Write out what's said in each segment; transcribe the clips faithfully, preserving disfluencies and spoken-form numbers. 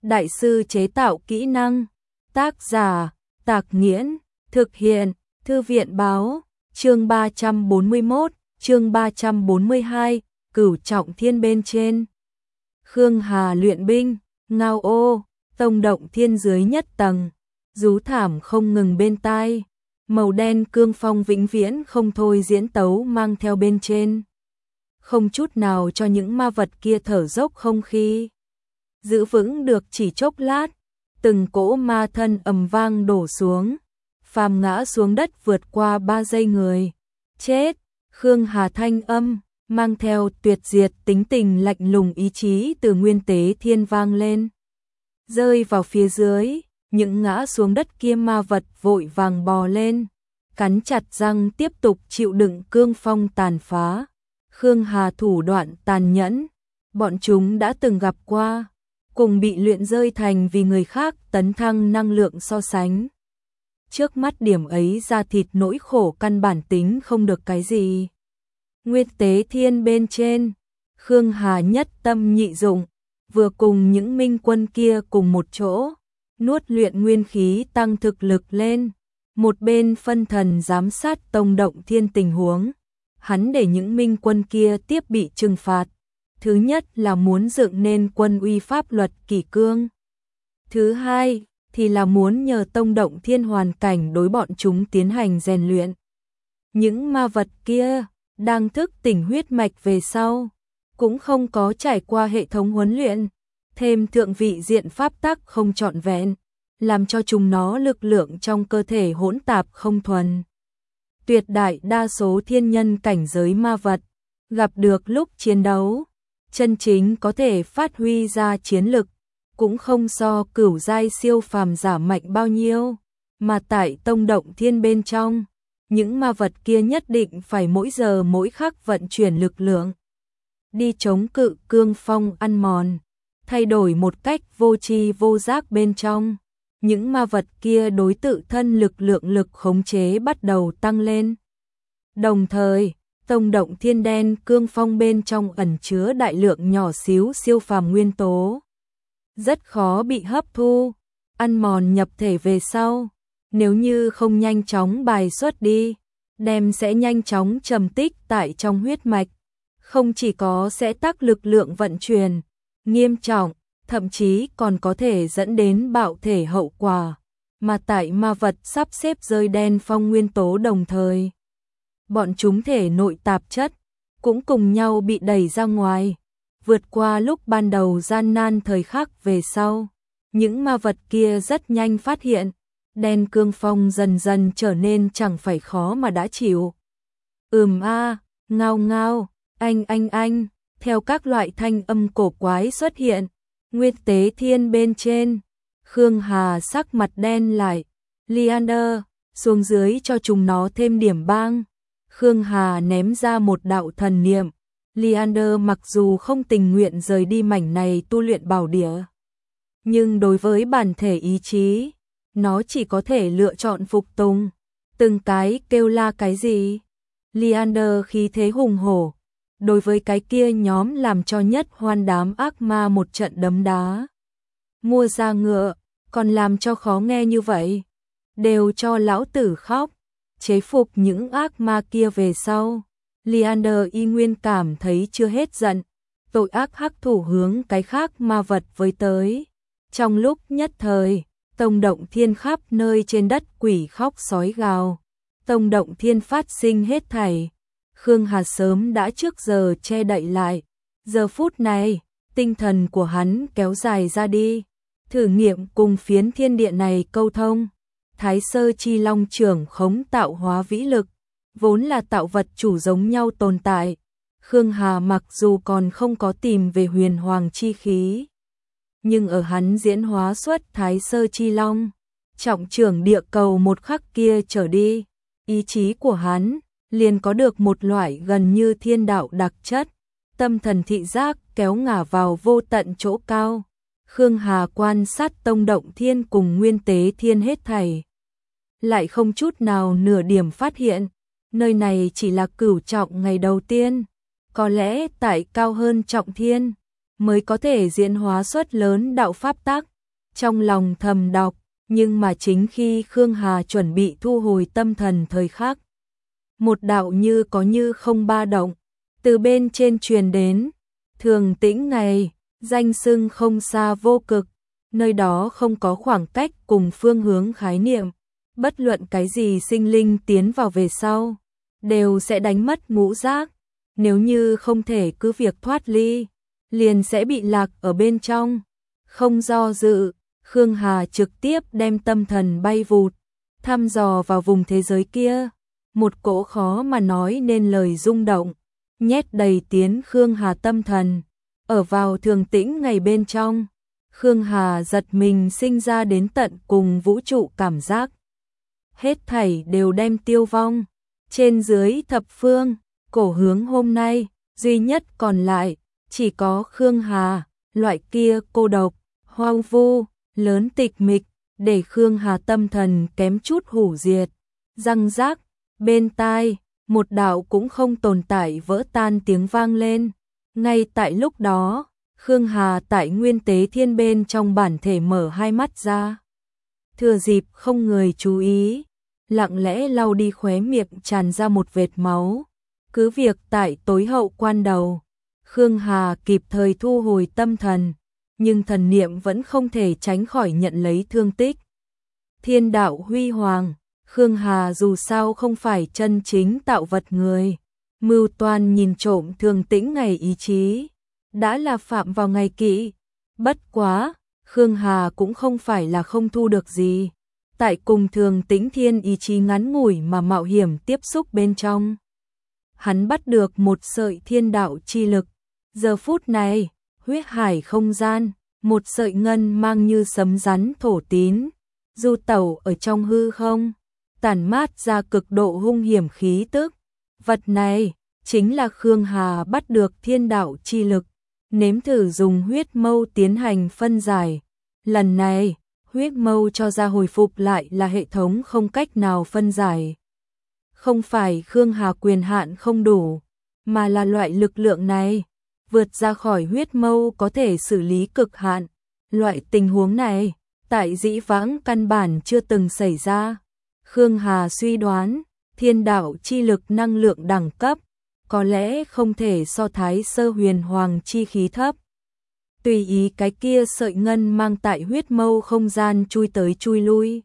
đại sư chế tạo kỹ năng. Tác giả, Tạc Nghiễn, thực hiện, Thư viện báo, chương ba trăm bốn mươi mốt, chương ba trăm bốn mươi hai, Cửu Trọng Thiên bên trên. Khương Hà luyện binh, ngao ô, tông động thiên dưới nhất tầng, rú thảm không ngừng bên tai, màu đen cương phong vĩnh viễn không thôi diễn tấu mang theo bên trên. Không chút nào cho những ma vật kia thở dốc không khí. Giữ vững được chỉ chốc lát, từng cỗ ma thân ầm vang đổ xuống, phàm ngã xuống đất vượt qua ba giây người. Chết, Khương Hà thanh âm, mang theo tuyệt diệt tính tình lạnh lùng ý chí từ nguyên tế thiên vang lên. Rơi vào phía dưới, những ngã xuống đất kia ma vật vội vàng bò lên, cắn chặt răng tiếp tục chịu đựng cương phong tàn phá. Khương Hà thủ đoạn tàn nhẫn, bọn chúng đã từng gặp qua, cùng bị luyện rơi thành vì người khác tấn thăng năng lượng so sánh. Trước mắt điểm ấy ra thịt nỗi khổ căn bản tính không được cái gì. Nguyên tế thiên bên trên, Khương Hà nhất tâm nhị dụng, vừa cùng những minh quân kia cùng một chỗ, nuốt luyện nguyên khí tăng thực lực lên, một bên phân thần giám sát tông động thiên tình huống. Hắn để những minh quân kia tiếp bị trừng phạt. Thứ nhất là muốn dựng nên quân uy pháp luật kỷ cương. Thứ hai thì là muốn nhờ tông động thiên hoàn cảnh đối bọn chúng tiến hành rèn luyện. Những ma vật kia đang thức tỉnh huyết mạch về sau, cũng không có trải qua hệ thống huấn luyện, thêm thượng vị diện pháp tắc không trọn vẹn, làm cho chúng nó lực lượng trong cơ thể hỗn tạp không thuần. Tuyệt đại đa số thiên nhân cảnh giới ma vật, gặp được lúc chiến đấu, chân chính có thể phát huy ra chiến lực, cũng không so cửu giai siêu phàm giả mạnh bao nhiêu, mà tại tông động thiên bên trong, những ma vật kia nhất định phải mỗi giờ mỗi khắc vận chuyển lực lượng, đi chống cự cương phong ăn mòn, thay đổi một cách vô tri vô giác bên trong. Những ma vật kia đối tự thân lực lượng lực khống chế bắt đầu tăng lên. Đồng thời, tông động thiên đen cương phong bên trong ẩn chứa đại lượng nhỏ xíu siêu phàm nguyên tố. Rất khó bị hấp thu, ăn mòn nhập thể về sau. Nếu như không nhanh chóng bài xuất đi, đem sẽ nhanh chóng trầm tích tại trong huyết mạch. Không chỉ có sẽ tắc lực lượng vận chuyển, nghiêm trọng, thậm chí còn có thể dẫn đến bạo thể hậu quả, mà tại ma vật sắp xếp rơi đen phong nguyên tố đồng thời. Bọn chúng thể nội tạp chất, cũng cùng nhau bị đẩy ra ngoài, vượt qua lúc ban đầu gian nan thời khắc về sau. Những ma vật kia rất nhanh phát hiện, đen cương phong dần dần trở nên chẳng phải khó mà đã chịu. Ừm a, ngao ngao, anh anh anh, theo các loại thanh âm cổ quái xuất hiện. Nguyên tế thiên bên trên, Khương Hà sắc mặt đen lại, Leander, xuống dưới cho chúng nó thêm điểm bang. Khương Hà ném ra một đạo thần niệm, Leander mặc dù không tình nguyện rời đi mảnh này tu luyện bảo địa, nhưng đối với bản thể ý chí, nó chỉ có thể lựa chọn phục tùng. Từng cái kêu la cái gì? Leander khí thế hùng hổ. Đối với cái kia nhóm làm cho nhất hoan đám ác ma một trận đấm đá. Mua ra ngựa, còn làm cho khó nghe như vậy. Đều cho lão tử khóc. Chế phục những ác ma kia về sau. Leander y nguyên cảm thấy chưa hết giận. Tội ác hắc thủ hướng cái khác ma vật với tới. Trong lúc nhất thời, tông động thiên khắp nơi trên đất quỷ khóc sói gào. Tông động thiên phát sinh hết thảy. Khương Hà sớm đã trước giờ che đậy lại. Giờ phút này, tinh thần của hắn kéo dài ra đi. Thử nghiệm cùng phiến thiên địa này câu thông. Thái sơ chi long trưởng khống tạo hóa vĩ lực. Vốn là tạo vật chủ giống nhau tồn tại. Khương Hà mặc dù còn không có tìm về huyền hoàng chi khí. Nhưng ở hắn diễn hóa xuất thái sơ chi long. Trọng trưởng địa cầu một khắc kia trở đi. Ý chí của hắn liền có được một loại gần như thiên đạo đặc chất, tâm thần thị giác kéo ngả vào vô tận chỗ cao. Khương Hà quan sát tông động thiên cùng nguyên tế thiên hết thảy, lại không chút nào nửa điểm phát hiện, nơi này chỉ là cửu trọng ngày đầu tiên, có lẽ tại cao hơn trọng thiên mới có thể diễn hóa xuất lớn đạo pháp tắc, trong lòng thầm đọc, nhưng mà chính khi Khương Hà chuẩn bị thu hồi tâm thần thời khắc, một đạo như có như không ba động, từ bên trên truyền đến, Thường Tĩnh này, danh xưng không xa vô cực, nơi đó không có khoảng cách cùng phương hướng khái niệm, bất luận cái gì sinh linh tiến vào về sau, đều sẽ đánh mất ngũ giác, nếu như không thể cứ việc thoát ly, liền sẽ bị lạc ở bên trong, không do dự, Khương Hà trực tiếp đem tâm thần bay vụt, thăm dò vào vùng thế giới kia, một cỗ khó mà nói nên lời rung động, nhét đầy tiến Khương Hà tâm thần, ở vào Thường Tĩnh ngày bên trong, Khương Hà giật mình sinh ra đến tận cùng vũ trụ cảm giác. Hết thảy đều đem tiêu vong, trên dưới thập phương, cổ hướng hôm nay, duy nhất còn lại, chỉ có Khương Hà, loại kia cô độc, hoang vu, lớn tịch mịch, để Khương Hà tâm thần kém chút hủ diệt, răng rác, bên tai, một đạo cũng không tồn tại vỡ tan tiếng vang lên, ngay tại lúc đó, Khương Hà tại nguyên tế thiên bên trong bản thể mở hai mắt ra, thừa dịp không người chú ý, lặng lẽ lau đi khóe miệng tràn ra một vệt máu, cứ việc tại tối hậu quan đầu, Khương Hà kịp thời thu hồi tâm thần, nhưng thần niệm vẫn không thể tránh khỏi nhận lấy thương tích. Thiên đạo huy hoàng, Khương Hà dù sao không phải chân chính tạo vật người, mưu toan nhìn trộm Thường Tĩnh ngày ý chí, đã là phạm vào ngày kỵ, bất quá, Khương Hà cũng không phải là không thu được gì, tại cùng Thường Tĩnh thiên ý chí ngắn ngủi mà mạo hiểm tiếp xúc bên trong. Hắn bắt được một sợi thiên đạo chi lực, giờ phút này, huyết hải không gian, một sợi ngân mang như sấm rắn thổ tín, du tẩu ở trong hư không, tản mát ra cực độ hung hiểm khí tức. Vật này, chính là Khương Hà bắt được thiên đạo chi lực, nếm thử dùng huyết mâu tiến hành phân giải. Lần này, huyết mâu cho ra hồi phục lại là hệ thống không cách nào phân giải. Không phải Khương Hà quyền hạn không đủ, mà là loại lực lượng này, vượt ra khỏi huyết mâu có thể xử lý cực hạn. Loại tình huống này, tại dĩ vãng căn bản chưa từng xảy ra. Khương Hà suy đoán, thiên đạo chi lực năng lượng đẳng cấp, có lẽ không thể so thái sơ huyền hoàng chi khí thấp. Tùy ý cái kia sợi ngân mang tại huyết mâu không gian chui tới chui lui.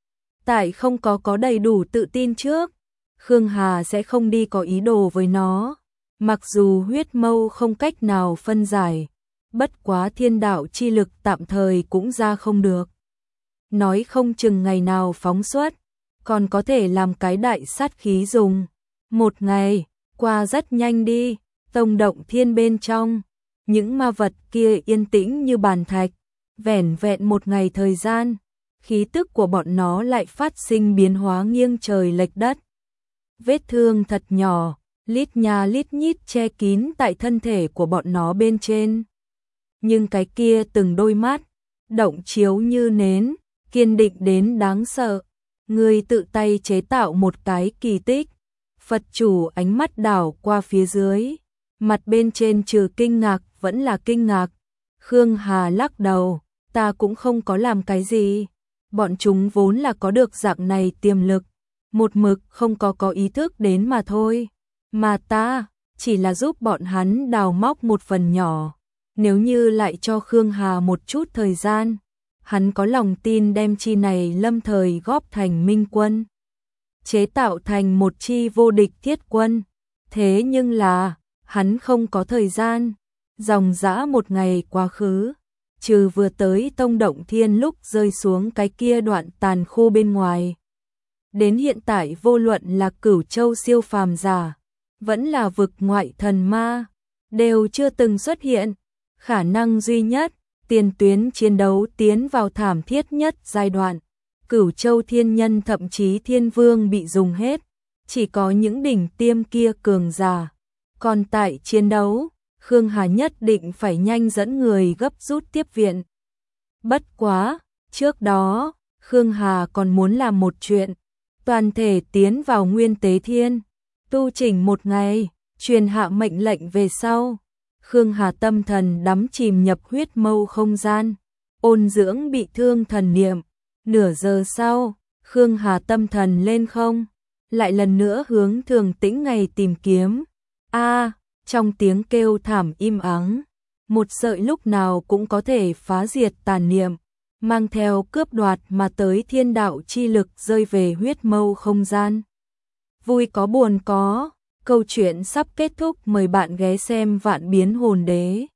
Tại không có có đầy đủ tự tin trước, Khương Hà sẽ không đi có ý đồ với nó. Mặc dù huyết mâu không cách nào phân giải, bất quá thiên đạo chi lực tạm thời cũng ra không được. Nói không chừng ngày nào phóng xuất, còn có thể làm cái đại sát khí dùng. Một ngày, qua rất nhanh đi, tông động thiên bên trong, những ma vật kia yên tĩnh như bàn thạch, vẻn vẹn một ngày thời gian, khí tức của bọn nó lại phát sinh biến hóa nghiêng trời lệch đất. Vết thương thật nhỏ, lít nha lít nhít che kín tại thân thể của bọn nó bên trên. Nhưng cái kia từng đôi mắt, động chiếu như nến, kiên định đến đáng sợ. Người tự tay chế tạo một cái kỳ tích. Phật chủ ánh mắt đảo qua phía dưới, mặt bên trên trừ kinh ngạc vẫn là kinh ngạc. Khương Hà lắc đầu, ta cũng không có làm cái gì. Bọn chúng vốn là có được dạng này tiềm lực, một mực không có có ý thức đến mà thôi. Mà ta, chỉ là giúp bọn hắn đào móc một phần nhỏ. Nếu như lại cho Khương Hà một chút thời gian, hắn có lòng tin đem chi này lâm thời góp thành minh quân, chế tạo thành một chi vô địch thiết quân. Thế nhưng là, hắn không có thời gian. Dòng dã một ngày quá khứ, trừ vừa tới tông động thiên lúc rơi xuống cái kia đoạn tàn khô bên ngoài. Đến hiện tại vô luận là Cửu Châu siêu phàm giả, vẫn là vực ngoại thần ma, đều chưa từng xuất hiện. Khả năng duy nhất, tiền tuyến chiến đấu tiến vào thảm thiết nhất giai đoạn. Cửu Châu thiên nhân thậm chí thiên vương bị dùng hết, chỉ có những đỉnh tiêm kia cường giả. Còn tại chiến đấu, Khương Hà nhất định phải nhanh dẫn người gấp rút tiếp viện. Bất quá, trước đó, Khương Hà còn muốn làm một chuyện, toàn thể tiến vào nguyên tế thiên, tu chỉnh một ngày, truyền hạ mệnh lệnh về sau. Khương Hà tâm thần đắm chìm nhập huyết mâu không gian, ôn dưỡng bị thương thần niệm. Nửa giờ sau, Khương Hà tâm thần lên không, lại lần nữa hướng Thường Tĩnh Ngày tìm kiếm. A, trong tiếng kêu thảm im ắng, một sợi lúc nào cũng có thể phá diệt tàn niệm, mang theo cướp đoạt mà tới thiên đạo chi lực rơi về huyết mâu không gian. Vui có buồn có, câu chuyện sắp kết thúc, mời bạn ghé xem Vạn Biến Hồn Đế.